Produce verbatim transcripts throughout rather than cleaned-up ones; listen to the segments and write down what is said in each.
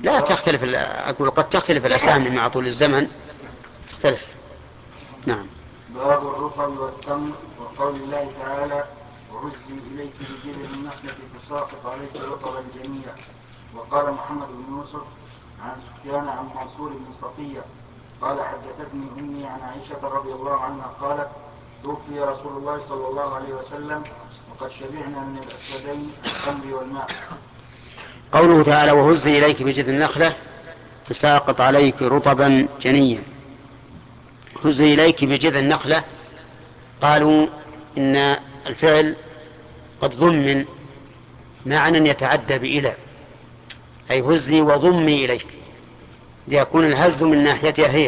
لا تختلف، أقول قد تختلف الأسامي مع طول الزمن تختلف. نعم. باب الرطب والتمر وقول الله تعالى وهزي إليك بجذع النخلة تساقط عليك رطبا جنيا. وقال محمد بن يوسف عن سفيان عن منصور بن صفية قال حدثتني أمي عن عائشة رضي الله عنها قالت توفي رسول الله صلى الله عليه وسلم وقد شبعنا من الأسودين التمر والماء. قوله تعالى وهزي إليك بجذع النخلة تساقط عليك رطبا جنيا. هزي إليك بجذع النخلة، قالوا إن الفعل قد ضمن معنى يتعدى بإلى، أي هزي وضمي إليك ليكون الهز من ناحيتها هي.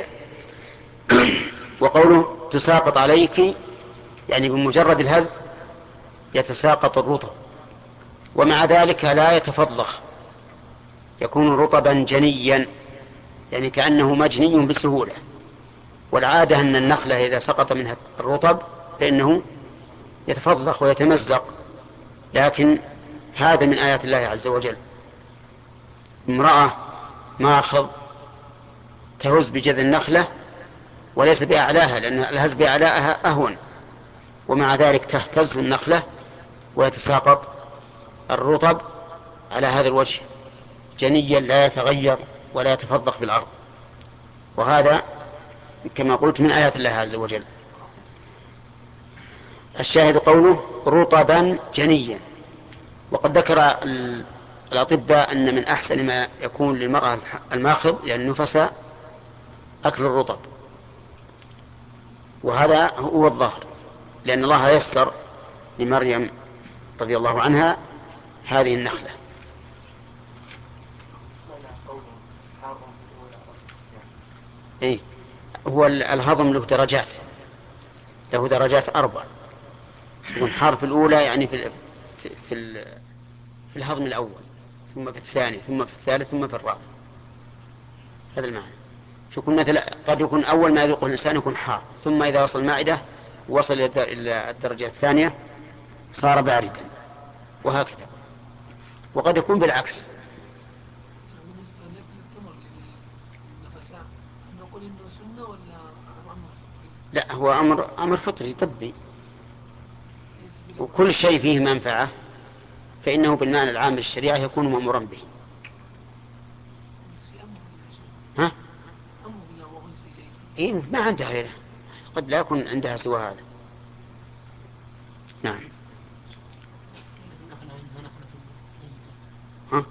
وقوله تساقط عليك يعني بمجرد الهز يتساقط الرطب، ومع ذلك لا يتفضخ، يكون رطبا جنيا يعني كأنه مجني بسهولة. والعادة أن النخلة إذا سقط منها الرطب فإنه يتفضخ ويتمزق، لكن هذا من آيات الله عز وجل. امرأة ماخض تهز بجذع النخلة وليس بأعلاها، لأن الهز بأعلاها أهون، ومع ذلك تهتز النخلة ويتساقط الرطب على هذا الوجه جنيا لا يتغير ولا يتفضخ بالأرض. وهذا كما قلت من آيات الله عز وجل. الشاهد قوله رطبا جنيا. وقد ذكر الأطباء أن من أحسن ما يكون للمرأة الماخض يعني النفساء أكل الرطب، وهذا هو الظاهر، لأن الله يسر لمريم رضي الله عنها هذه النخلة. إيه؟ هو الهضم له درجات، له درجات أربع. يكون حار في الأولى يعني في في في, في الهضم الأول، ثم في الثاني، ثم في الثالث، ثم في الرابع. هذا المعنى. يكون مثلا قد يكون أول ما يذوقه الإنسان يكون حار، ثم إذا وصل المعدة وصل إلى الدرجة الثانية صار باردا، وهكذا. وقد يكون بالعكس. لا، هو أمر أمر فطري طبي، وكل شيء فيه منفعة فإنه بالمعنى العام للشريعة يكون مأمورا به. ها؟ إيه ما عندها غيره، قد لا يكون عندها سوى هذا. نعم. ها؟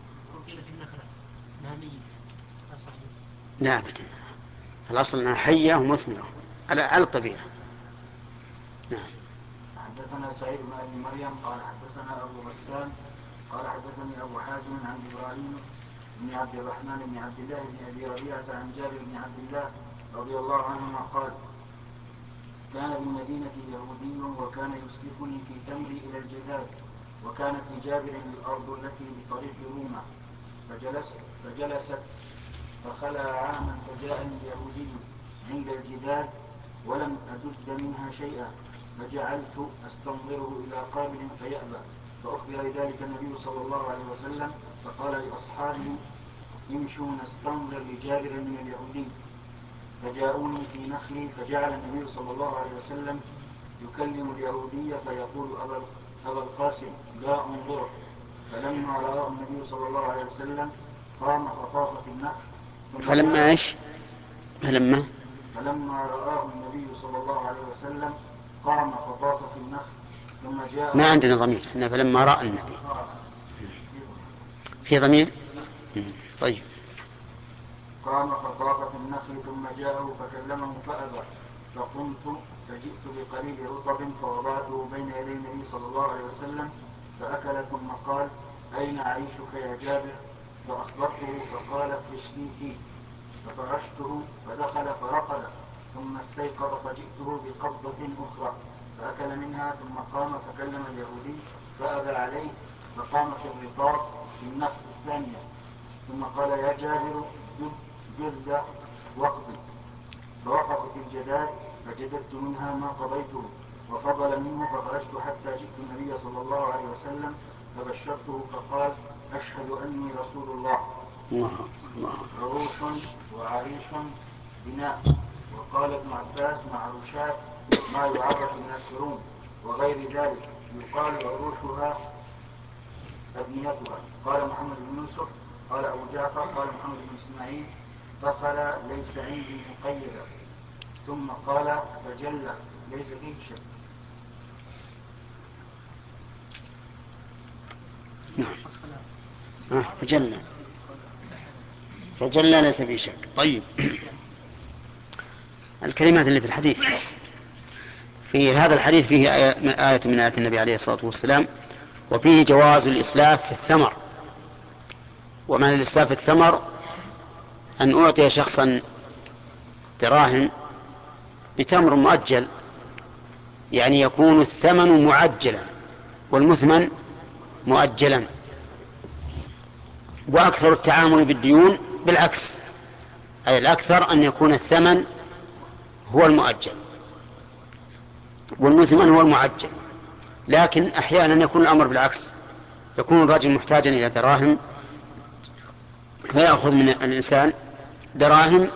لا أبدا، الأصل أنها حية ومثمرة على الطبيعة. نعم. حدثنا سعيد بن أبي مريم قال حدثنا أبو غسان قال حدثني أبو حازم عن إبراهيم بن عبد الرحمن بن عبد الله بن أبي ربيعة عن جابر بن عبد الله رضي الله عنهما قال كان بالمدينة يهودي وكان يسلكني في تمري إلى الجذاب، وكانت لجابر الأرض التي بطريق روما، فجلست, فجلست فخلى عاما فجاءني يهودي عند الجدار ولم أجد منها شيئا، فجعلت أستنظره إلى قابل فيأبى، فأخبر ذلك النبي صلى الله عليه وسلم فقال لأصحابه امشوا نستنظر لجابر من اليهودي، فجاءوني في نخلي، فجعل النبي صلى الله عليه وسلم يكلم اليهودية فيقول أبا القاسم لا انظر، فلما رأى النبي صلى الله عليه وسلم قام فطاف في النخل. فلما ايش؟ فلما فلما رآه النبي صلى الله عليه وسلم قام فطاف في النخل ثم جاء. ما عندنا ضمير احنا فلما رأى النبي في ضمير. طيب. قام فطاف في النخل ثم جاءه فكلمه فأبى، فقمت فجئت بقليل رطب فوضعته بين يدي النبي صلى الله عليه وسلم فأكل، ثم قال أين عيشك يا جابر؟ فأخبرته فقال افرش لي فيه، ففرشته فدخل فرقد، ثم استيقظ فجئته بقبضة أخرى فأكل منها، ثم قام فكلم اليهودي فأبى عليه، فقام في الرقاب في النخل الثانية، ثم قال يا جابر جذ واقضي، فوقف في الجداد فجددت منها ما قضيته وفضل منه، فخرجت حتى جئت النبي صلى الله عليه وسلم فبشرته فقال أشهد أني رسول الله. الله الله. عروش وعريش بناء. وقال ابن عباس معروشات ما يعرف من الكروم وغير ذلك، يقال عروشها أبنيتها. قال محمد بن يوسف قال أبو جعفر قال محمد بن إسماعيل فخل ليس عندي مقيدا، ثم قال فجل ليس فيه شك. نعم فجل فجل ليس فيه شك. طيب الكلمات اللي في الحديث، في هذا الحديث فيه آية من آيات النبي عليه الصلاة والسلام، وفيه جواز الإسلاف في الثمر. ومعنى الإسلاف في الثمر أن أعطي شخصا دراهم بتمر مؤجل، يعني يكون الثمن معجلا والمثمن مؤجلا. وأكثر التعامل بالديون بالعكس، أي الأكثر أن يكون الثمن هو المؤجل والمثمن هو المعجل، لكن أحيانا يكون الأمر بالعكس، يكون الرجل محتاجا إلى دراهم فيأخذ من الإنسان دراهم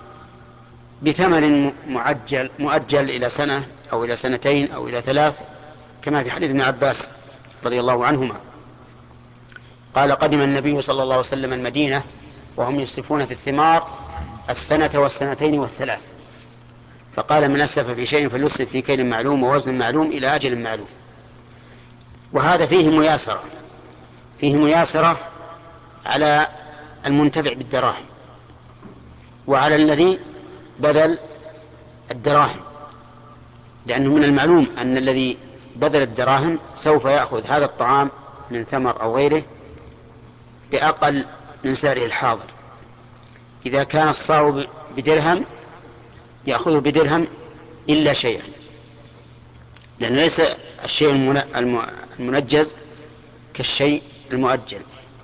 بثمن معجل مؤجل إلى سنة أو إلى سنتين أو إلى ثلاث، كما في حديث ابن عباس رضي الله عنهما قال قدم النبي صلى الله عليه وسلم المدينة وهم يسلفون في الثمار السنة والسنتين والثلاث، فقال من أسلف في شيء فليسلف في كيل معلوم ووزن معلوم إلى أجل معلوم. وهذا فيه مياسرة، فيه مياسرة على المنتفع بالدراهم وعلى الذي بذل الدراهم، لأنه من المعلوم أن الذي بذل الدراهم سوف يأخذ هذا الطعام من ثمر أو غيره بأقل من سعره الحاضر. إذا كان الصاع بدرهم يأخذه بدرهم إلا شيئا، لأن ليس الشيء المنجز كالشيء المؤجل.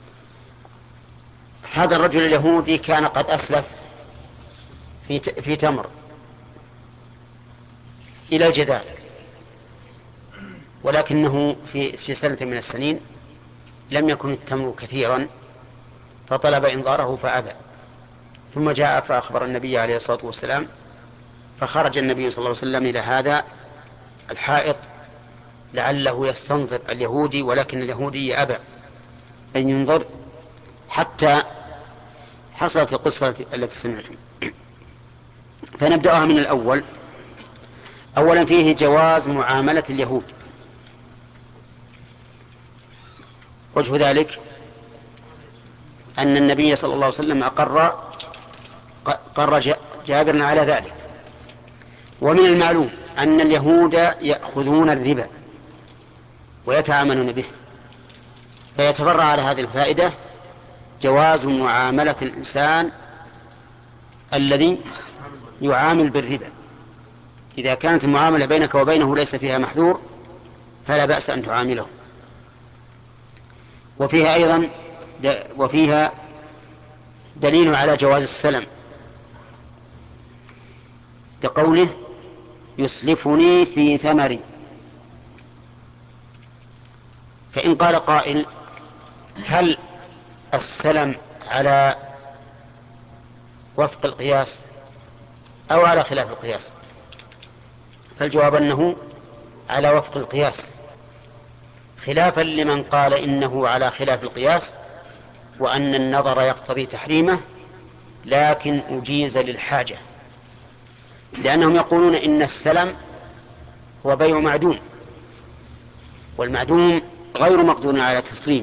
هذا الرجل اليهودي كان قد أسلف في في تمر إلى الجدال، ولكنه في في سنة من السنين لم يكن التمر كثيرا فطلب إنظاره فأبى، ثم جاء فأخبر النبي عليه الصلاة والسلام، فخرج النبي صلى الله عليه وسلم إلى هذا الحائط لعله يستنظر اليهودي، ولكن اليهودي أبى أن ينظر حتى حصلت القصة التي سمعتم. فنبدأها من الأول. أولا فيه جواز معاملة اليهود. وجه ذلك أن النبي صلى الله عليه وسلم أقر قر جابر على ذلك. ومن المعلوم أن اليهود يأخذون الربا ويتعاملون به، فيتفرع على هذه الفائدة جواز معاملة الإنسان الذي يعامل بالربا. إذا كانت المعاملة بينك وبينه ليس فيها محذور فلا بأس أن تعامله. وفيها أيضا وفيها دليل على جواز السلم بقوله يسلفني في ثمري. فإن قال قائل هل السلم على وفق القياس أو على خلاف القياس؟ فالجواب أنه على وفق القياس، خلافا لمن قال إنه على خلاف القياس وأن النظر يقتضي تحريمه لكن أجيز للحاجة، لأنهم يقولون إن السلم هو بيع معدوم، والمعدوم غير مقدور على تسليمه،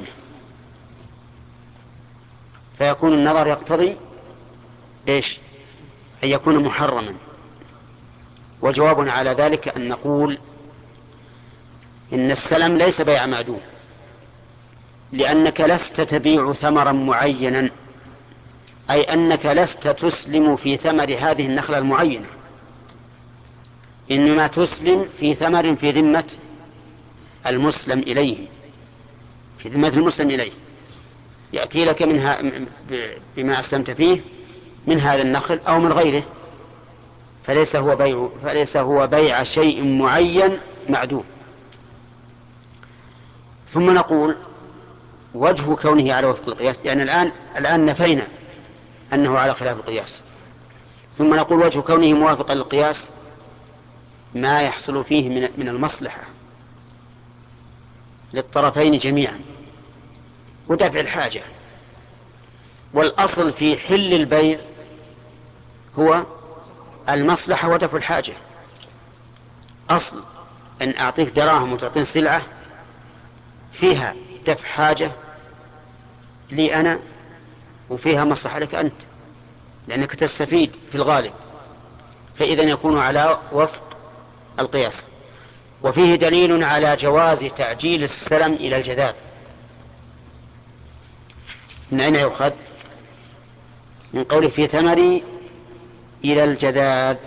فيكون النظر يقتضي إيش؟ أن يكون محرما. وجوابنا على ذلك أن نقول إن السلم ليس بيع معدوم، لأنك لست تبيع ثمرا معينا، أي أنك لست تسلم في ثمر هذه النخلة المعينة، إنما تسلم في ثمر في ذمة المسلم إليه، في ذمة المسلم إليه، يأتي لك منها بما أسلمت فيه من هذا النخل أو من غيره، فليس هو بيع فليس هو بيع شيء معين معدوم. ثم نقول وجه كونه على وفق القياس، لأن يعني الآن الآن نفينا أنه على خلاف القياس، ثم نقول وجه كونه موافقا للقياس ما يحصل فيه من من المصلحة للطرفين جميعا ودفع الحاجة. والأصل في حل البيع هو المصلحة ودفع الحاجة. أصل أن أعطيك دراهم وتعطيني سلعة فيها دفع حاجة لي أنا وفيها مصلحة لك أنت، لأنك تستفيد في الغالب، فإذا يكون على وفق القياس. وفيه دليل على جواز تعجيل السلم إلى الجذاذ. من أين يؤخذ؟ من قوله في ثمري إلى الجذاذ،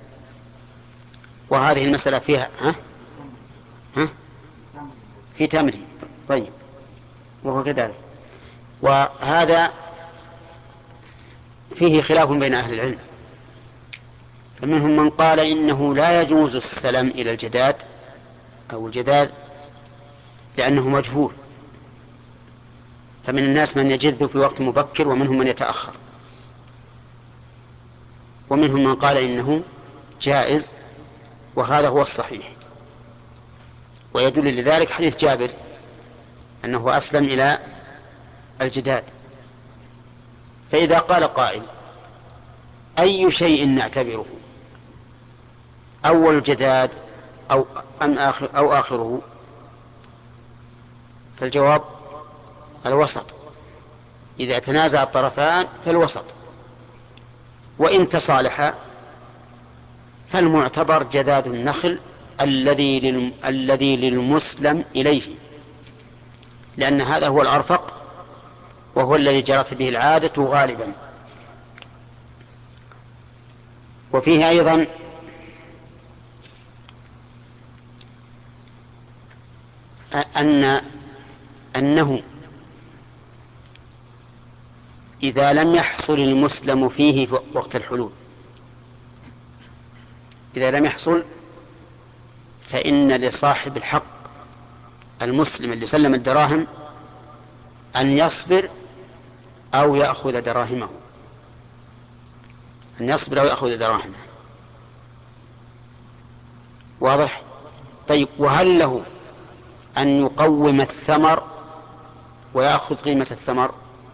وهذه المسألة فيها ها؟ ها؟ في تمري. طيب، وهو كذلك. وهذا فيه خلاف بين أهل العلم، فمنهم من قال إنه لا يجوز السلم إلى الجداد أو الجداد لأنه مجهول، فمن الناس من يجذ في وقت مبكر ومنهم من يتأخر، ومنهم من قال إنه جائز، وهذا هو الصحيح. ويدل لذلك حديث جابر أنه أسلم إلى الجداد. فإذا قال قائل أي شيء نعتبره، أول الجداد أو, أم آخر أو آخره؟ فالجواب الوسط. إذا تنازع الطرفان فالوسط، وإن تصالحا فالمعتبر جداد النخل الذي للم... الذي للمسلم إليه، لأن هذا هو الأرفق وهو الذي جرت به العادة غالبا. وفيه أيضا أن أنه إذا لم يحصل المسلم فيه وقت الحلول، إذا لم يحصل فإن لصاحب الحق المسلم اللي سلم الدراهم أن يصبر أو يأخذ دراهمه، أن يصبر أو يأخذ دراهمه. واضح؟ طيب، وهل له أن يقوم الثمر ويأخذ قيمة الثمر؟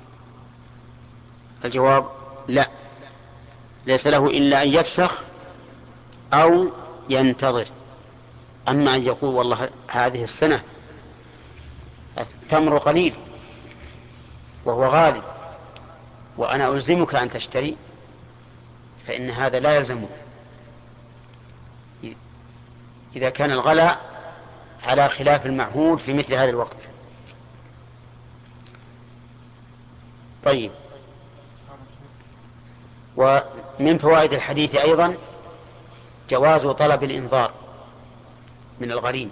الجواب لا، ليس له إلا أن يفسخ أو ينتظر. أما أن يقول والله هذه السنة التمر قليل وهو غالي وأنا ألزمك أن تشتري، فإن هذا لا يلزمه إذا كان الغلاء على خلاف المعهود في مثل هذا الوقت. طيب، ومن فوائد الحديث أيضا جواز طلب الإنذار من الغريم،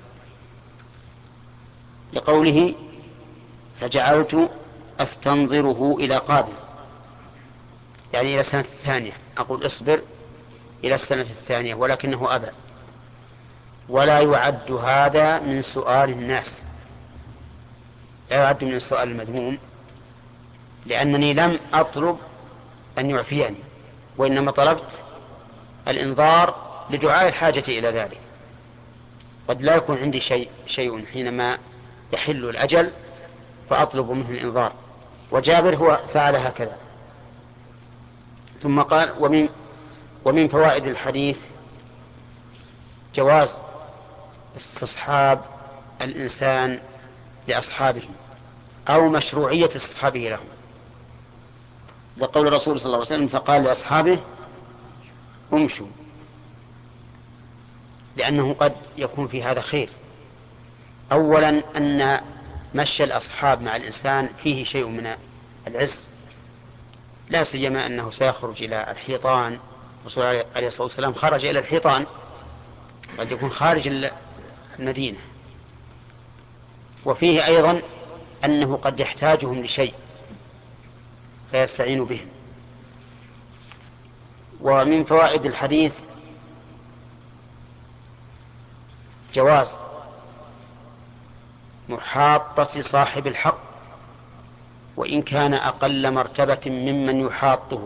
لقوله فجعلت أستنظره إلى قابل، يعني إلى السنة الثانية، أقول اصبر إلى السنة الثانية، ولكنه أبى. ولا يعد هذا من سؤال الناس، لا يعد من السؤال المذموم، لأنني لم أطلب أن يعفيني، وإنما طلبت الإنذار لدعاء الحاجة إلى ذلك. قد لا يكون عندي شيء, شيء حينما يحل الأجل فأطلب منه الإنذار، وجابر هو فعل هكذا. ثم قال ومن, ومن فوائد الحديث جواز استصحاب الإنسان لأصحابه أو مشروعية استصحابه لهم، لقول الرسول صلى الله عليه وسلم فقال لأصحابه امشوا، لأنه قد يكون في هذا خير. أولا أن مشي الأصحاب مع الإنسان فيه شيء من العز، لا سيما أنه سيخرج إلى الحيطان. الرسول عليه الصلاة والسلام خرج إلى الحيطان، قد يكون خارج المدينة. وفيه أيضا أنه قد يحتاجهم لشيء فيستعين بهم. ومن فوائد الحديث جواز محاطة صاحب الحق وإن كان أقل مرتبة ممن يحاطه.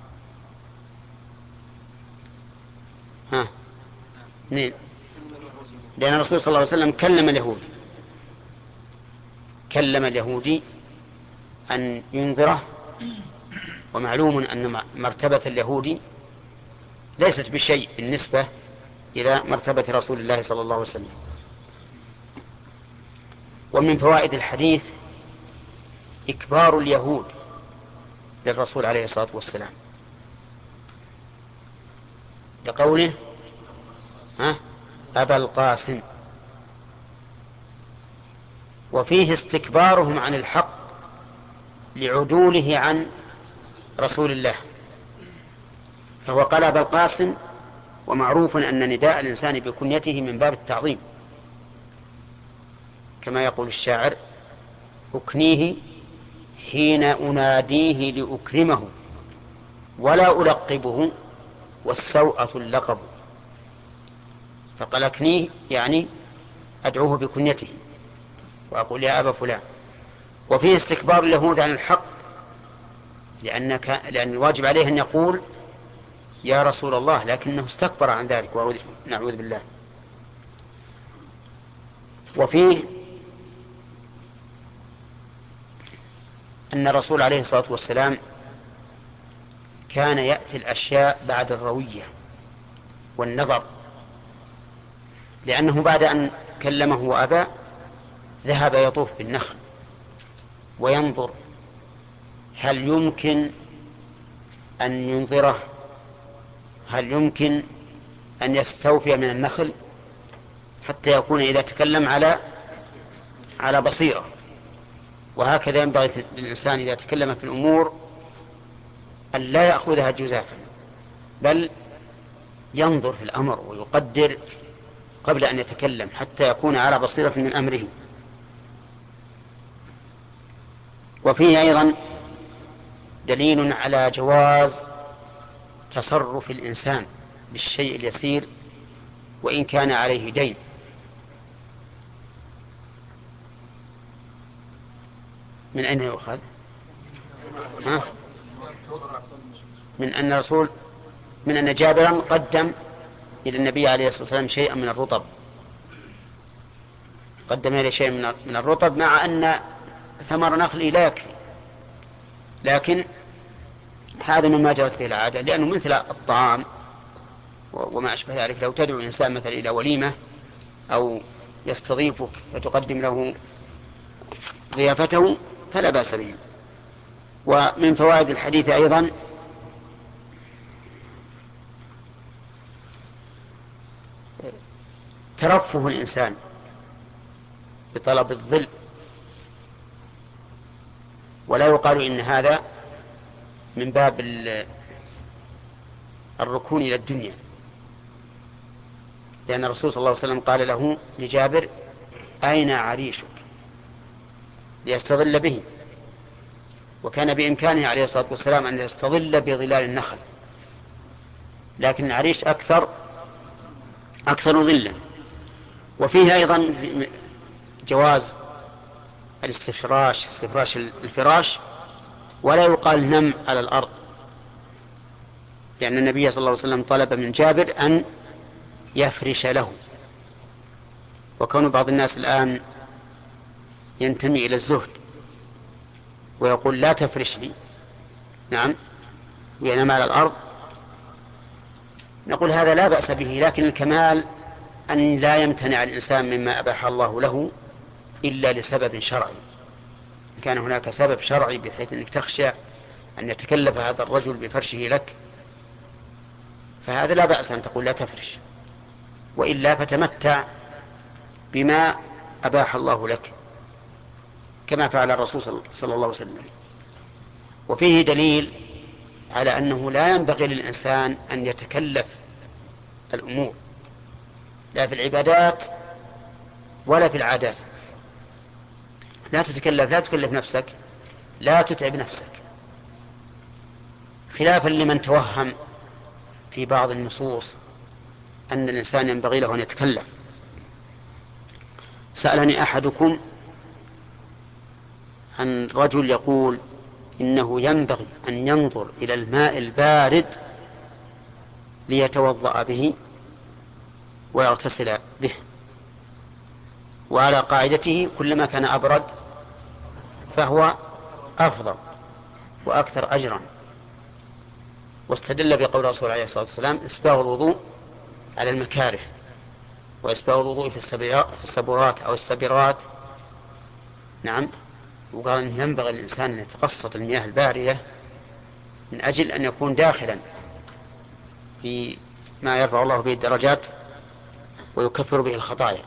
ها اثنين، لأن الرسول صلى الله عليه وسلم كلم اليهودي كلم اليهودي أن ينذره، ومعلوم أن مرتبة اليهودي ليست بشيء بالنسبة إلى مرتبة رسول الله صلى الله عليه وسلم. ومن فوائد الحديث إكبار اليهود للرسول عليه الصلاة والسلام، لقوله ها أبا القاسم، وفيه استكبارهم عن الحق لعدوله عن رسول الله، فهو قال أبا القاسم، ومعروف أن نداء الإنسان بكنيته من باب التعظيم، كما يقول الشاعر: أكنيه حين أناديه لأكرمه ولا ألقبه والسوءة اللقب. فقال أكنيه يعني أدعوه بكنيته وأقول يا أبا فلان. وفيه استكبار اليهود عن الحق، لأنك لأن الواجب عليه أن يقول يا رسول الله، لكنه استكبر عن ذلك ونعوذ بالله. وفيه أن الرسول عليه الصلاة والسلام كان يأتي الأشياء بعد الروية والنظر، لأنه بعد أن كلمه وأبى ذهب يطوف بالنخل وينظر هل يمكن أن ينظره، هل يمكن أن يستوفي من النخل، حتى يكون إذا تكلم على على بصيرة. وهكذا ينبغي للإنسان إذا تكلم في الأمور أن لا يأخذها جزافا، بل ينظر في الأمر ويقدر قبل أن يتكلم، حتى يكون على بصيرة من أمره. وفيه أيضا دليل على جواز تصرف الإنسان بالشيء اليسير وإن كان عليه دين. من أين يؤخذ؟ ها؟ من أن الرسول من أن جابرا قدم إلى النبي عليه الصلاة والسلام شيئا من الرطب، قدم إلى شيء من الرطب مع أن ثمر نخله لا يكفي، لكن هذا مما جرت به العادة، لأنه مثل الطعام وما أشبه ذلك. لو تدعو الإنسان مثلا إلى وليمة أو يستضيفك فتقدم له ضيافته فلا بأس به. ومن فوائد الحديث أيضا ترفه الإنسان بطلب الظل، ولا يقال إن هذا من باب الركون إلى الدنيا، لأن الرسول صلى الله عليه وسلم قال له لجابر أين عريشك ليستظل به، وكان بإمكانه عليه الصلاة والسلام أن يستظل بظلال النخل، لكن العريش أكثر أكثر ظلا. وفيه أيضا جواز الاستفراش استفراش الفراش، ولا يقال نم على الأرض، لأن النبي صلى الله عليه وسلم طلب من جابر أن يفرش له. وكون بعض الناس الآن ينتمي إلى الزهد ويقول لا تفرش لي، نعم، وينام على الأرض، نقول هذا لا بأس به، لكن الكمال أن لا يمتنع الإنسان مما أباح الله له إلا لسبب شرعي. كان هناك سبب شرعي بحيث أنك تخشى أن يتكلف هذا الرجل بفرشه لك، فهذا لا بأس أن تقول لا تفرش، وإلا فتمتع بما أباح الله لك كما فعل الرسول صلى الله عليه وسلم. وفيه دليل على أنه لا ينبغي للإنسان أن يتكلف الأمور، لا في العبادات ولا في العادات. لا تتكلف لا تكلف نفسك، لا تتعب نفسك، خلافا لمن توهم في بعض النصوص أن الإنسان ينبغي له أن يتكلف. سألني أحدكم عن رجل يقول إنه ينبغي أن ينظر إلى الماء البارد ليتوضأ به ويغتسل به، وعلى قاعدته كلما كان أبرد فهو أفضل وأكثر أجرا. واستدل بقول الرسول عليه الصلاة والسلام إسباغ الوضوء على المكاره، وإسباغ الوضوء في السبورات أو السبرات. نعم. وقال أنه ينبغي الإنسان أن يتقصد المياه الباردة من أجل أن يكون داخلا في ما يرفع الله به الدرجات ويكفر به الخطايا.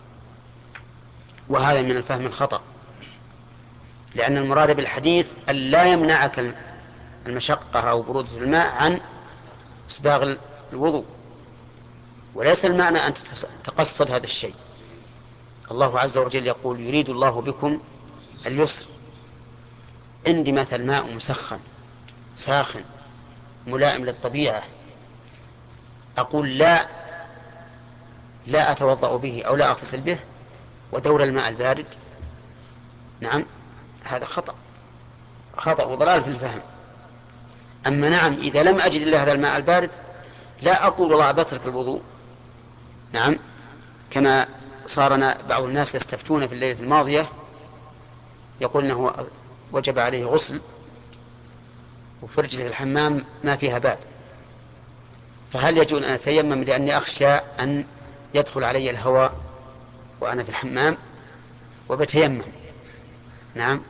وهذا من الفهم الخطأ، لأن المراد بالحديث أن لا يمنعك المشقة أو برودة الماء عن إسباغ الوضوء، وليس المعنى أن تقصد هذا الشيء. الله عز وجل يقول يريد الله بكم اليسر. عندي مثل ماء مسخن ساخن ملائم للطبيعة، أقول لا لا أتوضأ به أو لا أغتسل به ودور الماء البارد؟ نعم، هذا خطأ خطأ وضلال في الفهم. أما نعم، إذا لم أجد إلا هذا الماء البارد لا أقول والله بترك الوضوء. نعم، كما صارنا بعض الناس يستفتون في الليلة الماضية يقول أنه وجب عليه غسل وفرجة الحمام ما فيها باب، فهل يجوز أن أتيمم لأني أخشى أن يدخل علي الهواء وأنا في الحمام وبتيمم؟ نعم،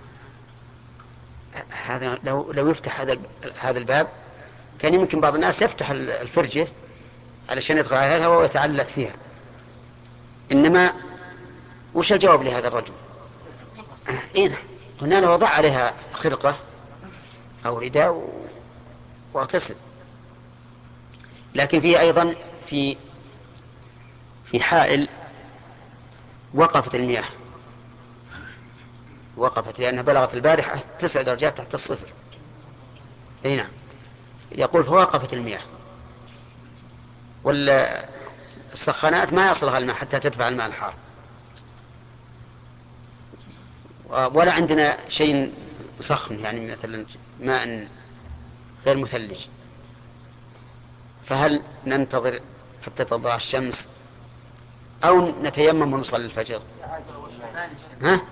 هذا لو, لو يفتح هذا هذا الباب كان يمكن بعض الناس يفتح الفرجة علشان يدخل عليها الهواء ويتعلق فيها. إنما وش الجواب لهذا الرجل؟ إيه، قلنا له وضع عليها خرقة أو رداء واغتسل. لكن فيه أيضا في في حائل وقفت المياه، وقفت لأنها بلغت البارحة تسع درجات تحت الصفر. أي نعم، يقول فوقفت المياه، والسخانات ما يصلها الماء حتى تدفع الماء الحار، ولا عندنا شيء سخن يعني مثلا ماء غير مثلج، فهل ننتظر حتى تطلع الشمس أو نتيمم ونصلي الفجر؟ ها؟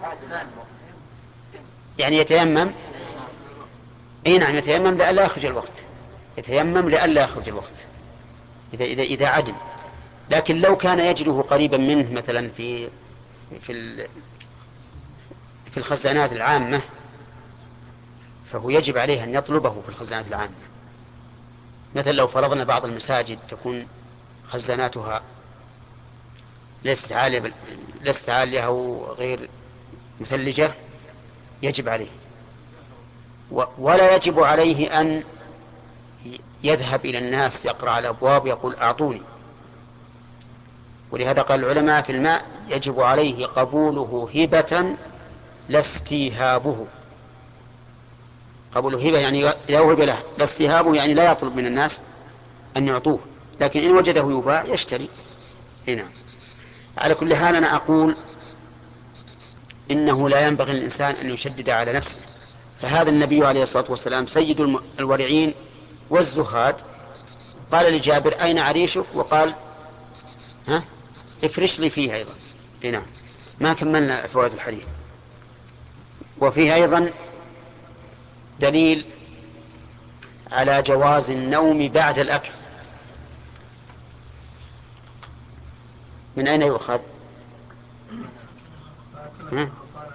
يعني يتيمم. اي نعم، يتيمم لئلا يخرج الوقت، يتيمم لئلا يخرج الوقت إذا إذا إذا عدم. لكن لو كان يجده قريبا منه مثلا في في في الخزانات العامة فهو يجب عليه أن يطلبه في الخزانات العامة. مثل لو فرضنا بعض المساجد تكون خزاناتها ليست عالية ليست عالية أو غير مثلجة يجب عليه، ولا يجب عليه أن يذهب إلى الناس يقرأ على الأبواب يقول أعطوني. ولهذا قال العلماء في الماء يجب عليه قبوله هبة لا استيهابه. قبوله هبة يعني إذا وهب له، لا استيهابه يعني لا يطلب من الناس أن يعطوه، لكن إن وجده يباع يشتري. هنا على كل حال أنا أقول إنه لا ينبغي للإنسان أن يشدد على نفسه، فهذا النبي عليه الصلاة والسلام سيد الورعين والزهاد قال لجابر أين عريشك؟ وقال ها افرش لي فيه أيضا. هنا ما كملنا فوائد الحديث. وفيه أيضا دليل على جواز النوم بعد الأكل. من أين يؤخذ؟ ها؟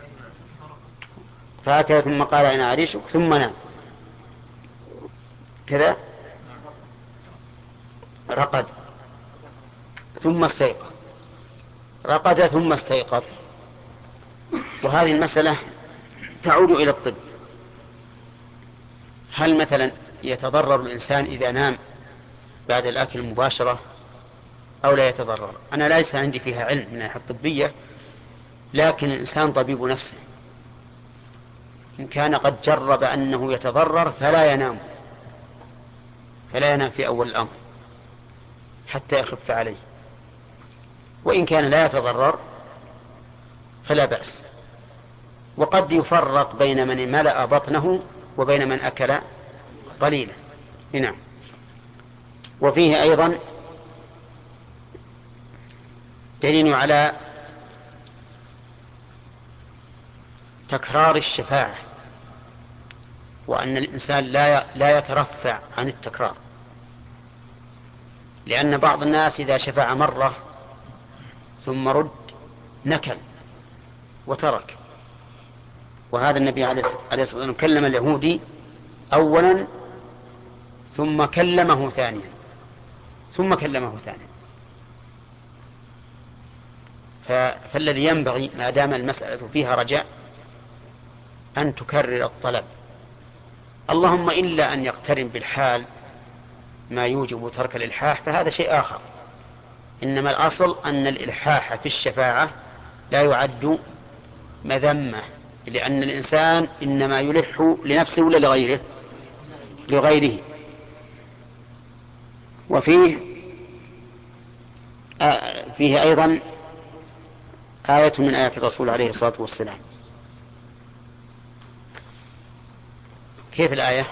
فأكل ثم قال أين عريشك ثم نام كذا، رقد ثم استيقظ، رقد ثم استيقظ. وهذه المسألة تعود إلى الطب. هل مثلا يتضرر الإنسان إذا نام بعد الأكل مباشرة أو لا يتضرر؟ أنا ليس عندي فيها علم من الناحية الطبية، لكن الإنسان طبيب نفسه، إن كان قد جرب أنه يتضرر فلا ينام فلا ينام في أول الأمر حتى يخف عليه، وإن كان لا يتضرر فلا بأس. وقد يفرق بين من ملأ بطنه وبين من أكل قليلا. نعم. وفيه أيضا دليل على تكرار الشفاعة، وأن الإنسان لا لا يترفع عن التكرار، لأن بعض الناس إذا شفع مرة ثم رد نكل وترك. وهذا النبي عليه الصلاة والسلام كلم اليهودي أولا ثم كلمه ثانيا ثم كلمه ثانيا. فالذي ينبغي ما دام المسألة فيها رجاء أن تكرر الطلب، اللهم إلا أن يقترن بالحال ما يوجب ترك الإلحاح فهذا شيء آخر. إنما الأصل أن الإلحاح في الشفاعة لا يعد مذمة، لأن الإنسان إنما يلح لنفسه ولا لغيره؟ لغيره. وفيه آه فيه أيضا آية من آيات الرسول عليه الصلاة والسلام. كيف الآية؟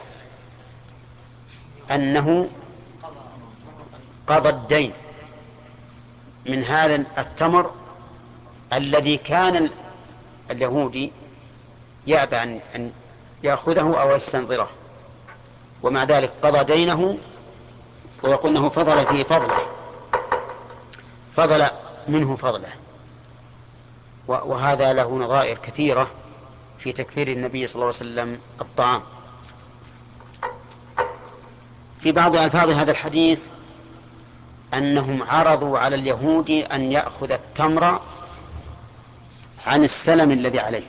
أنه قضى الدين من هذا التمر الذي كان اليهودي يأبى أن يأخذه أو يستنظره، ومع ذلك قضى دينه، ويقول أنه فضل فيه فضله، فضل منه فضله. وهذا له نظائر كثيرة في تكثير النبي صلى الله عليه وسلم الطعام. في بعض ألفاظ هذا الحديث أنهم عرضوا على اليهود أن يأخذ التمر عن السلم الذي عليه،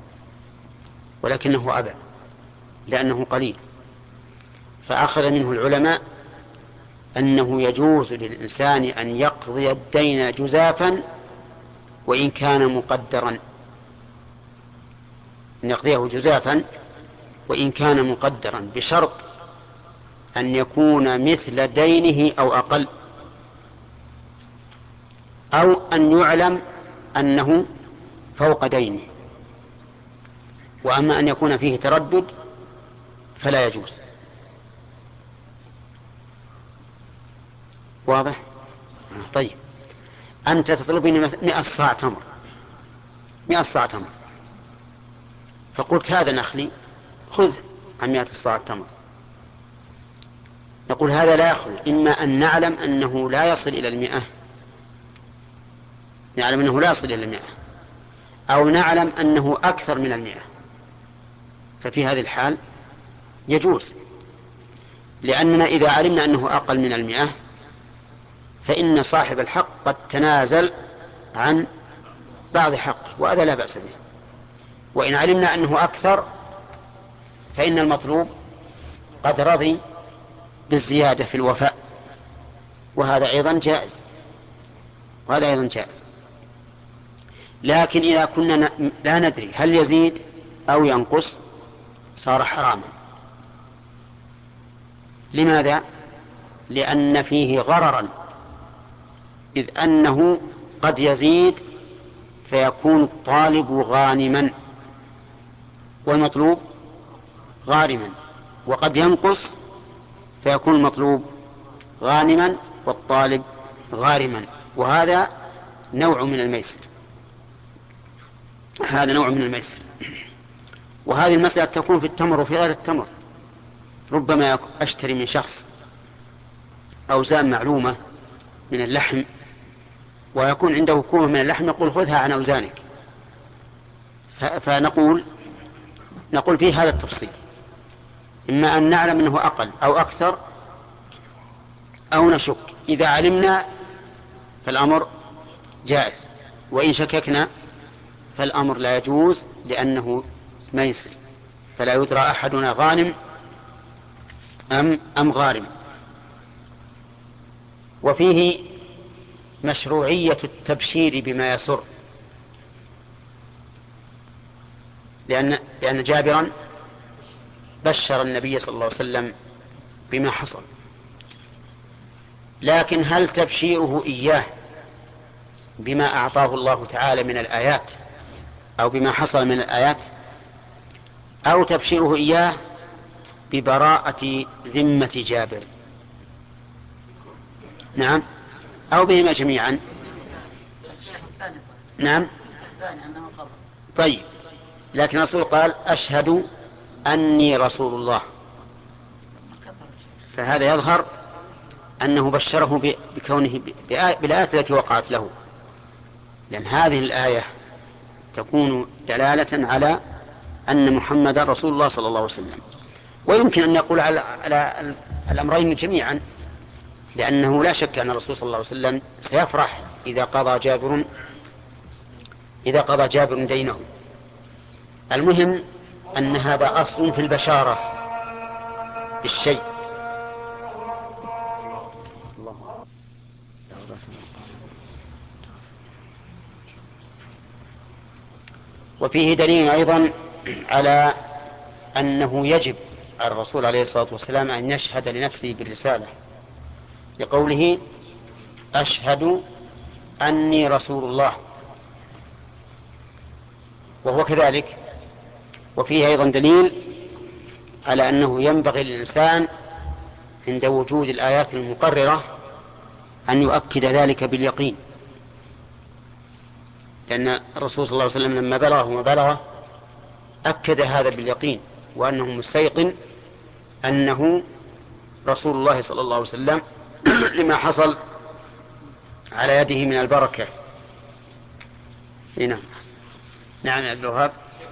ولكنه أبى لأنه قليل. فأخذ منه العلماء أنه يجوز للإنسان أن يقضي الدين جزافا وإن كان مقدرا، أن يقضيه جزافا وإن كان مقدرا، بشرط أن يكون مثل دينه أو أقل، أو أن يعلم أنه فوق دينه. وأما أن يكون فيه تردد فلا يجوز. واضح؟ طيب، أنت تطلبني مئة صاع تمر، مئة صاع تمر، فقلت هذا نخلي خذ عن مئة صاع تمر. نقول هذا لا يخلو، إما أن نعلم أنه لا يصل إلى المئة، نعلم أنه لا يصل إلى المئة، أو نعلم أنه أكثر من المئة، ففي هذه الحال يجوز. لأننا إذا علمنا أنه أقل من المئة فإن صاحب الحق قد تنازل عن بعض حقه، وهذا لا بأس به. وإن علمنا أنه أكثر فإن المطلوب قد رضي بالزيادة في الوفاء، وهذا أيضا جائز، وهذا أيضا جائز. لكن إذا كنا لا ندري هل يزيد أو ينقص صار حراما. لماذا؟ لأن فيه غررا، إذ أنه قد يزيد فيكون الطالب غانما والمطلوب غارما، وقد ينقص فيكون المطلوب غانما والطالب غارما، وهذا نوع من الميسر، هذا نوع من الميسر. وهذه المسألة تكون في التمر وفي غير التمر. ربما أشتري من شخص أوزان معلومة من اللحم، ويكون عنده كومة من اللحم، يقول خذها عن أوزانك، فنقول نقول فيه هذا التفصيل، إما أن نعلم أنه أقل أو أكثر أو نشك. إذا علمنا فالأمر جائز، وإن شككنا فالأمر لا يجوز، لأنه ميسر، فلا يدرى أحدنا غانم أم, أم غارم. وفيه مشروعية التبشير بما يسر، لأن, لأن جابرا بشر النبي صلى الله عليه وسلم بما حصل. لكن هل تبشيره إياه بما أعطاه الله تعالى من الآيات أو بما حصل من الآيات، أو تبشيره إياه ببراءة ذمة جابر. نعم، أو بهما جميعا. نعم. طيب، لكن الرسول قال أشهد أني رسول الله، فهذا يظهر أنه بشره بكونه بالآيات التي وقعت له، لأن هذه الآية تكون دلالة على أن محمد رسول الله صلى الله عليه وسلم. ويمكن أن يقول على, على الأمرين جميعا، لأنه لا شك أن الرسول صلى الله عليه وسلم سيفرح إذا قضى جابر إذا قضى جابر دينه. المهم أن هذا أصل في البشارة بالشيء. وفيه دليل أيضا على أنه يجب على الرسول عليه الصلاة والسلام أن يشهد لنفسه بالرسالة، لقوله أشهد أني رسول الله، وهو كذلك. وفيه أيضا دليل على أنه ينبغي للإنسان عند وجود الآيات المقررة أن يؤكد ذلك باليقين، لأن الرسول صلى الله عليه وسلم لما بلغه ما بلغه أكد هذا باليقين، وأنه مستيقن أنه رسول الله صلى الله عليه وسلم لما حصل على يده من البركة. هنا. نعم يا عبد الوهاب.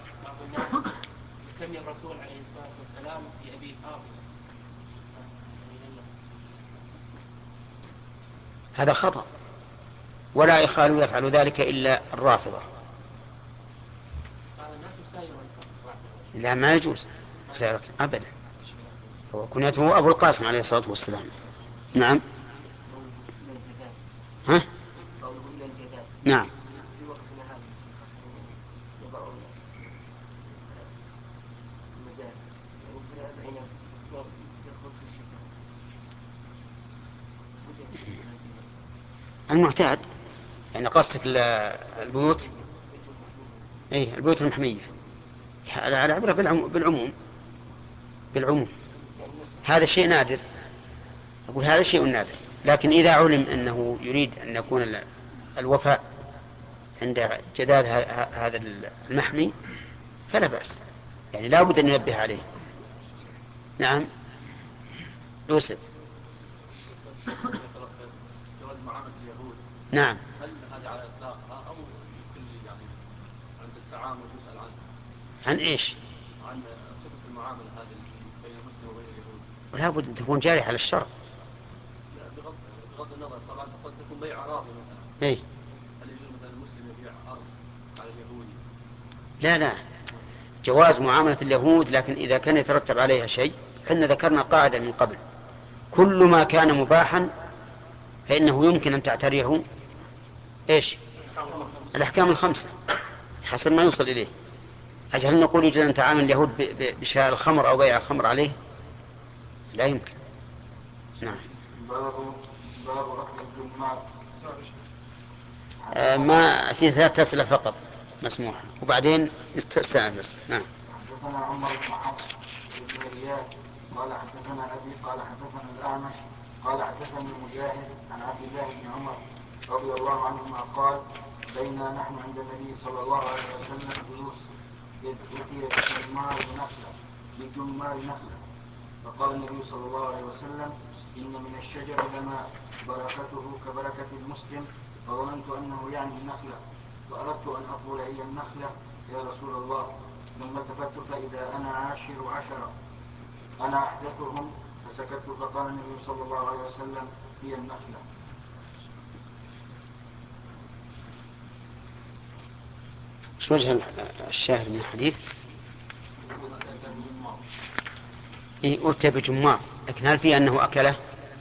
كم الرسول عليه الصلاة والسلام في أبي فاضل؟ هذا خطأ، ولا يخال يفعل ذلك إلا الرافضة. لا، ما يجوز سيرة أبدا، هو كنيته أبو القاسم عليه الصلاة والسلام. نعم. ها؟ نعم. المعتاد، يعني قصدك البيوت، ايه البيوت المحمية، على عبرة بالعموم بالعموم. هذا شيء نادر، أقول هذا شيء نادر، لكن إذا علم أنه يريد أن يكون الوفاء عند جداد هذا المحمي فلا بأس، يعني لا بد أن ينبه عليه. نعم. يوسف. نعم. هل هذه على إطلاقها أو كل يعني عند التعامل يسأل عنها؟ عن إيش؟ عن صفة المعاملة هذه بين المسلم وبين اليهود. ولا بد أن تكون جارية على الشرع. لا، بغض بغض النظر طبعا قد تكون بيع أراضي مثلا. إيه؟ هل يجوز مثلا المسلم يبيع أرض على اليهودي؟ لا لا، جواز معاملة اليهود، لكن إذا كان يترتب عليها شيء، حنا ذكرنا قاعدة من قبل: كل ما كان مباحا فإنه يمكن أن تعتريه إيش؟ الأحكام الخمسة حسب ما يوصل إليه. هل نقول يجوز أن نتعامل اليهود بشراء الخمر أو بيع الخمر عليه؟ لا يمكن. نعم. باب باب أكل الجمال. آه ما في ثلاث أسئلة فقط مسموح، وبعدين استأذن بس. نعم. حدثنا عمر بن حفص بن رياض قال حدثنا أبي قال حدثنا الأعمش قال حدثني مجاهد عن عبد الله بن عمر رضي الله عنهما قال: بينا نحن عند النبي صلى الله عليه وسلم جلوس إذ أتي بجمار نخلة بجمار نخلة، فقال النبي صلى الله عليه وسلم: إن من الشجر لما بركته كبركة المسلم، فظننت أنه يعني النخلة، فأردت أن أقول هي النخلة يا رسول الله، ثم التفت فإذا أنا عاشر عشرة أنا أحدثهم، فسكت، فقال النبي صلى الله عليه وسلم: هي النخلة. شو وجه الشاهد من الحديث؟ إيه أتى بجمار، لكن هل في أنه أكله؟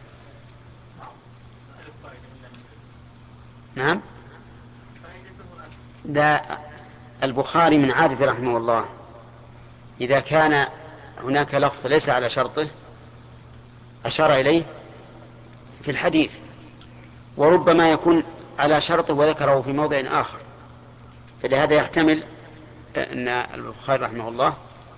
نعم. لا، البخاري من عادة رحمه الله إذا كان هناك لفظ ليس على شرطه أشار إليه في الحديث، وربما يكون على شرطه وذكره في موضع آخر، فلهذا يحتمل أن البخاري رحمه الله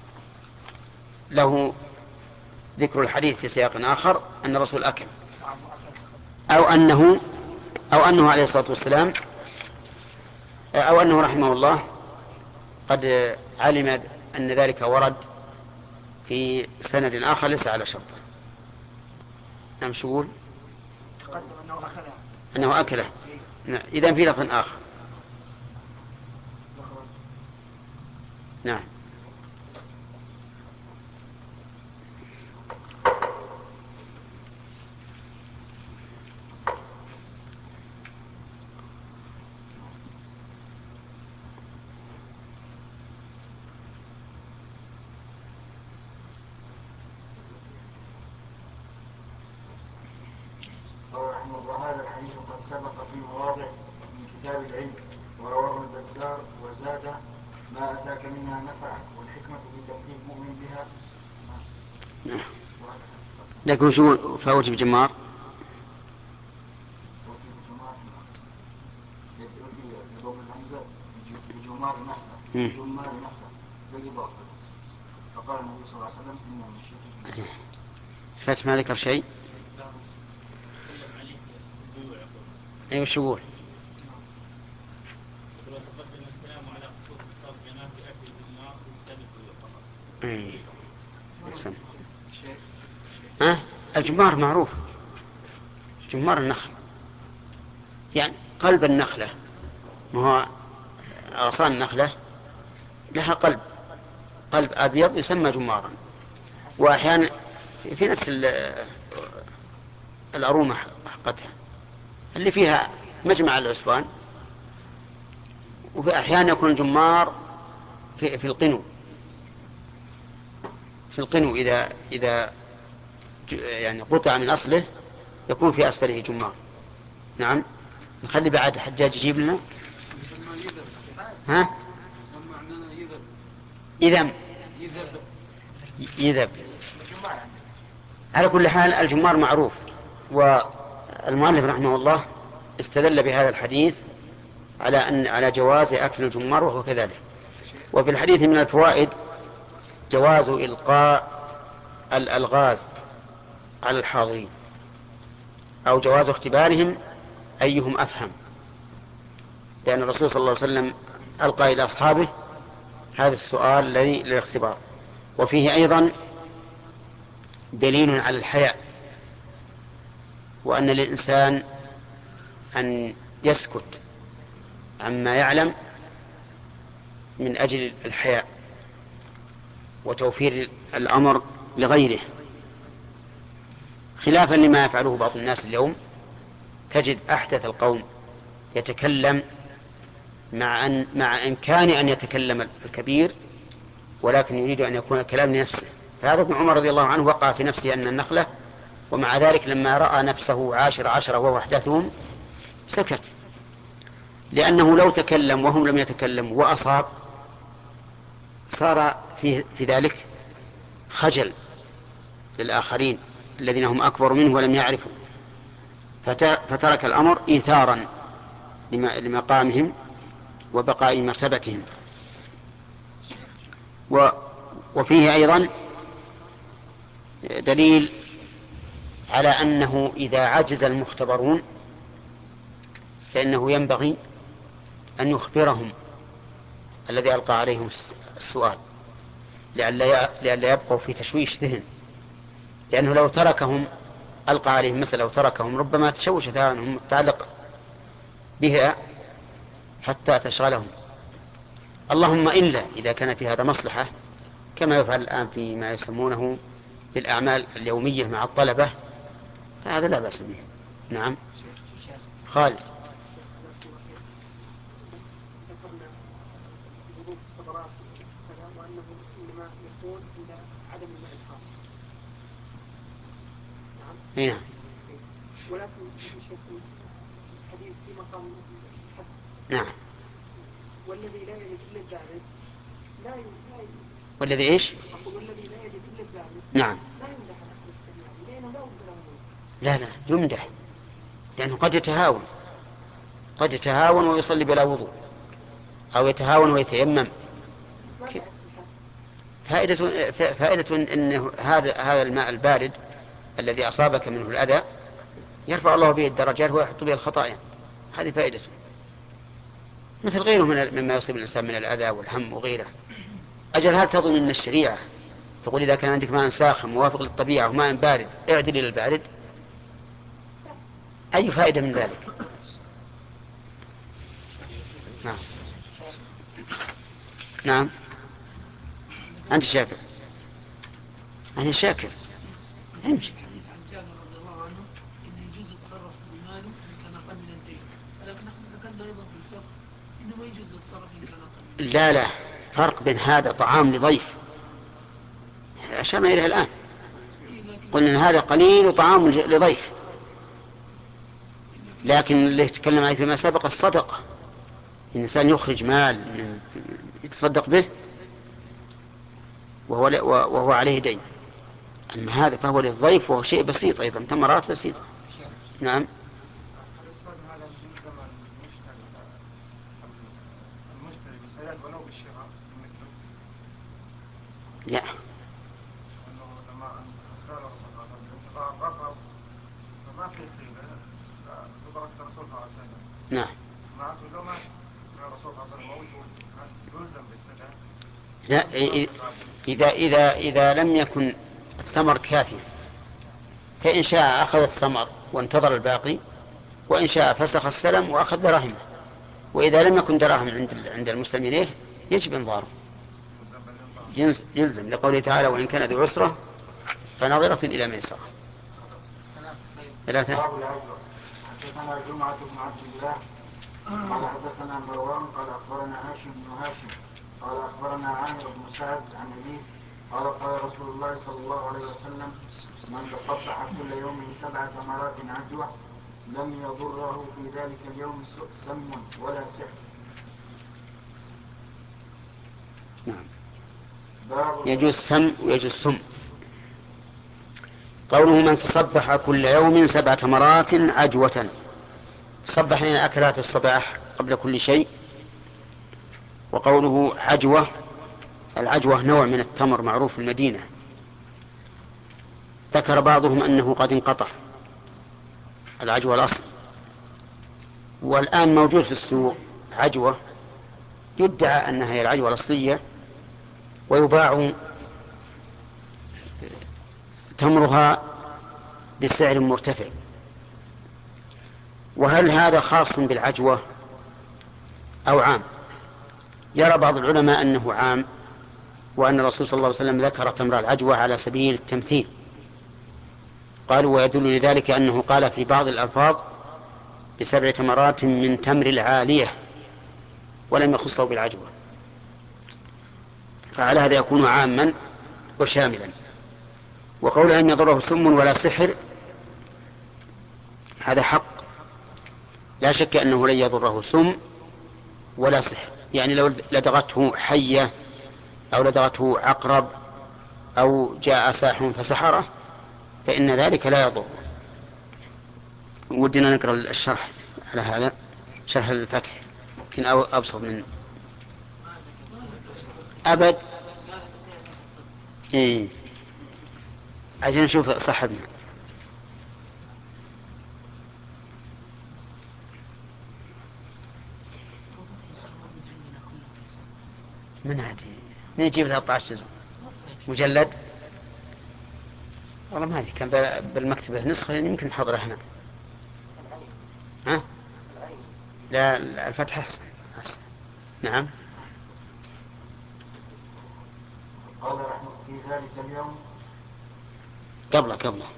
له ذكر الحديث في سياق آخر أن الرسول أكل، أو أنه أو أنه عليه الصلاة والسلام أو أنه رحمه الله قد علم أن ذلك ورد في سند آخر ليس على شرطه. نعم شو يقول؟ تقدم أنه أكله. أنه أكله. إذن في لفظ آخر. نعم. وهذا الحديث قد سبق في مواضع من كتاب العلم ورواه البزار وزاد ما أتاك منها نفعك والحكمة في تكليف مؤمن بها. لكن شو فوت بجمار؟ بجمار نخلة بجمار نخلة بالإضافة. فقال النبي صلى الله عليه وسلم إنه من الشرك. فتح ما ذكر شيء؟ أيوة شو يقول؟ ايه احسن. ها الجمار معروف، جمار النخل يعني قلب النخلة، ما هو أغصان النخلة لها قلب، قلب أبيض يسمى جمارا. وأحيانا في نفس الأرومة حقتها اللي فيها مجمع العصبان، وفي أحيانا يكون الجمار في, في القنو في القنو إذا إذا يعني قطع من أصله يكون في أسفله جمار. نعم. نخلي بعد حجاج يجيب لنا. ها إذا يذب. على كل حال الجمار معروف، والمؤلف رحمه الله استدل بهذا الحديث على أن على جواز أكل الجمار وهو كذلك. وفي الحديث من الفوائد جواز إلقاء الألغاز على الحاضرين، أو جواز اختبارهم أيهم أفهم، لأن الرسول صلى الله عليه وسلم ألقى إلى أصحابه هذا السؤال الذي للاختبار. وفيه أيضا دليل على الحياء، وأن الإنسان أن يسكت عما يعلم من أجل الحياء وتوفير الأمر لغيره، خلافا لما يفعله بعض الناس اليوم. تجد أحدث القوم يتكلم مع, أن مع إمكان أن يتكلم الكبير، ولكن يريد أن يكون الكلام لنفسه. فهذا ابن عمر رضي الله عنه وقع في نفسه أن النخلة، ومع ذلك لما رأى نفسه عاشر عشرة وهو أحدثهم سكت، لأنه لو تكلم وهم لم يتكلموا وأصاب صار في, في ذلك خجل للآخرين الذين هم أكبر منه ولم يعرفوا، فترك الأمر إيثارا لمقامهم وبقاء مرتبتهم. وفيه أيضا دليل على أنه إذا عجز المختبرون فإنه ينبغي أن يخبرهم الذي ألقى عليهم السؤال، لئلا يبقوا في تشويش ذهن، لأنه لو تركهم ألقى عليهم مسألة وتركهم ربما تشوش ذهنهم متعلق بها حتى تشغلهم. اللهم إلا إذا كان في هذا مصلحة، كما يفعل الآن فيما يسمونه في الأعمال اليومية مع الطلبة، فهذا لا بأس به. نعم خالد. ذكرنا وجود الصبرات كذا، وأنه إنما يكون عند عدم الماء الحاضر. نعم. نعم. ولكن الشيخ الحديث في مقام الحد. نعم. والذي لا يجد إلا البارد لا يمدح. والذي إيش؟ أقول والذي لا يجد إلا البارد. نعم. لا يمدح على الاستعمال، لأنه لا يمدح له. لا لا يمدح، لأنه قد يتهاون قد يتهاون ويصلي بلا وضوء، أو يتهاون ويتيمم فائدة فائدة أن هذا هذا الماء البارد الذي أصابك منه الأذى يرفع الله به الدرجات ويحط به الخطايا، هذه فائدته، مثل غيره من مما يصيب الإنسان من الأذى والهم وغيره. أجل هل تظن أن الشريعة تقول إذا كان عندك ماء ساخن موافق للطبيعة وماء بارد اعدل إلى البارد؟ أي فائدة من ذلك؟ نعم نعم أنت شاكر، أنت شاكر امشي. عن جابر رضي الله عنه إنه يجوز يتصرف بماله إن كان أقل من الدين، ولكن نحن ذكرنا أيضا في الفقه إنه ما يجوز يتصرف إن كان أقل. لا لا فرق بين هذا طعام لضيف أشرنا إليه الآن، قلنا إن هذا قليل وطعام لضيف، لكن اللي يتكلم عليه فيما سبق الصدقة، الإنسان يخرج مال من يتصدق به وهو, وهو عليه دين، أما هذا فهو للضيف وهو شيء بسيط أيضا، تمرات بسيطة. نعم. لا نعم لا إذا إذا إذا لم يكن الثمر كافيا فإن شاء أخذ الثمر وانتظر الباقي، وإن شاء فسخ السلم وأخذ دراهمه، وإذا لم يكن دراهم عند عند المستلمين يجب إنظاره، يلزم لقوله تعالى وإن كان ذو عسرة فنظرة إلى ميسرة. ثلاثة. حدثنا جمعة بن عبد الله قال حدثنا مروان قال أخبرنا هاشم بن هاشم قال أخبرنا عامر بن سعد عن أبيه قال قال رسول الله صلى الله عليه وسلم من تصبح كل يوم سبع تمرات عجوة لم يضره في ذلك اليوم سم ولا سحر. نعم. يجوز سم ويجوز سم. قوله من تصبح كل يوم سبع تمرات عجوة، تصبح من أكلها في الصباح قبل كل شيء. وقوله عجوة، العجوة نوع من التمر معروف في المدينة، ذكر بعضهم أنه قد انقطع العجوة الأصل، والآن موجود في السوق عجوة يدعى أنها هي العجوة الأصلية، ويباع تمرها بسعر مرتفع. وهل هذا خاص بالعجوة أو عام؟ يرى بعض العلماء أنه عام، وأن الرسول صلى الله عليه وسلم ذكر تمر العجوة على سبيل التمثيل. قالوا ويدل لذلك أنه قال في بعض الألفاظ بسبع تمرات من تمر العالية ولم يخصه بالعجوة، فعلى هذا يكون عاما وشاملا. وقول أن يضره سم ولا سحر هذا حق، لا شك أنه لن يضره سم ولا سحر، يعني لو لدغته حية أو لدغته عقرب أو جاء ساحر فسحره فإن ذلك لا يضر. ودنا نقرأ الشرح على هذا، شرح الفتح لكن أبسط من أبد. إيه عشان نشوف صاحبنا. من هذه من يجيب ثلاثة عشر جزء مجلد؟ والله ما هذه كان بالمكتبة نسخة يمكن نحضرها هنا. ها؟ لا الفتح أحسن. نعم. قال في ذلك اليوم قبله قبله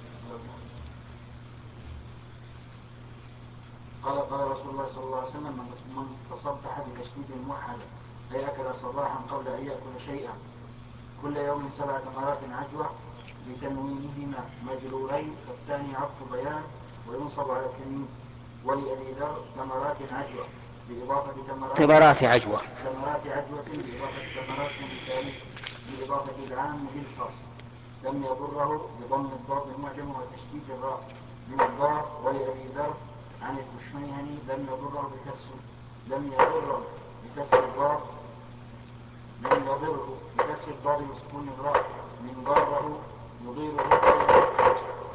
قال قال رسول الله صلى الله عليه وسلم من تصبح بتشديد موحدة أي أكل صباحا قبل أن يأكل شيئا كل يوم سبع تمرات عجوة بتنوينهما مجرورين والثاني عطف بيان وينصب على التمييز. ولأبي ذر تمرات عجوة بإضافة تمرات تمرات عجوة تمرات عجوة بإضافة تمرات مثالية بإضافة العام بالخاص لم يضره بضم الضاد المعجم وتشديد الراء من الضار. ولأبي ذر عن الكشميهني لم يضره بكسر لم يضره بكسر الضاد من يضره بكسر الضاد وسكون الراء من ضاره يضيره غيره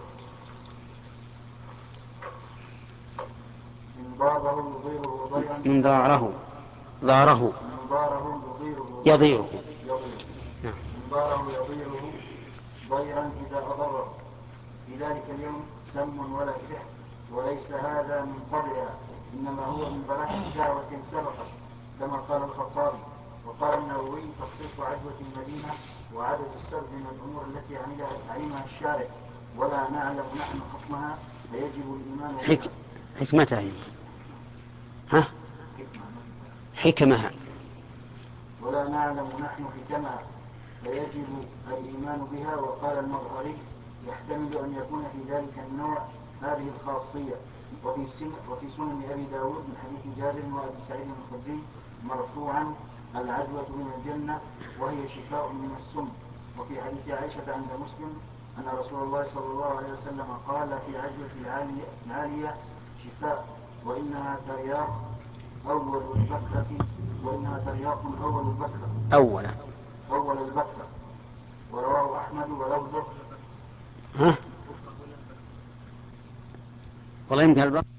من ضاره يضيره ضيرا من ضاره ضاره من ضاره يضيره يضيره يضيره نعم. من ضاره يضيره ضيرا إذا أضره في ذلك اليوم سم ولا سحر وليس هذا من طبعها إنما هو من براءة دعوة سبقت كما قال الخطابي. وقال النووي تخصيص عدوى المدينة وعدد السرد من الأمور التي عملها علمها الشارع ولا نعلم نحن حكمها فيجب الإيمان بها. حك... حكمتها هي. ها حكمها ولا نعلم نحن حكمها فيجب الإيمان بها. وقال المظهري يحتمل أن يكون في ذلك النوع هذه الخاصية. وفي سنن وفي سنن أبي داود من حديث جابر وأبي سعيد الخدري مرفوعا العدوى من الجنة وهي شفاء من السم. وفي حديث عائشة عند مسلم أن رسول الله صلى الله عليه وسلم قال في عدوى العالية, العالية شفاء وإنها ترياق أول البكرة وإنها ترياق أول البكرة أولا أول البكرة. ورواه أحمد ولفظه ها والله يمكن البكرة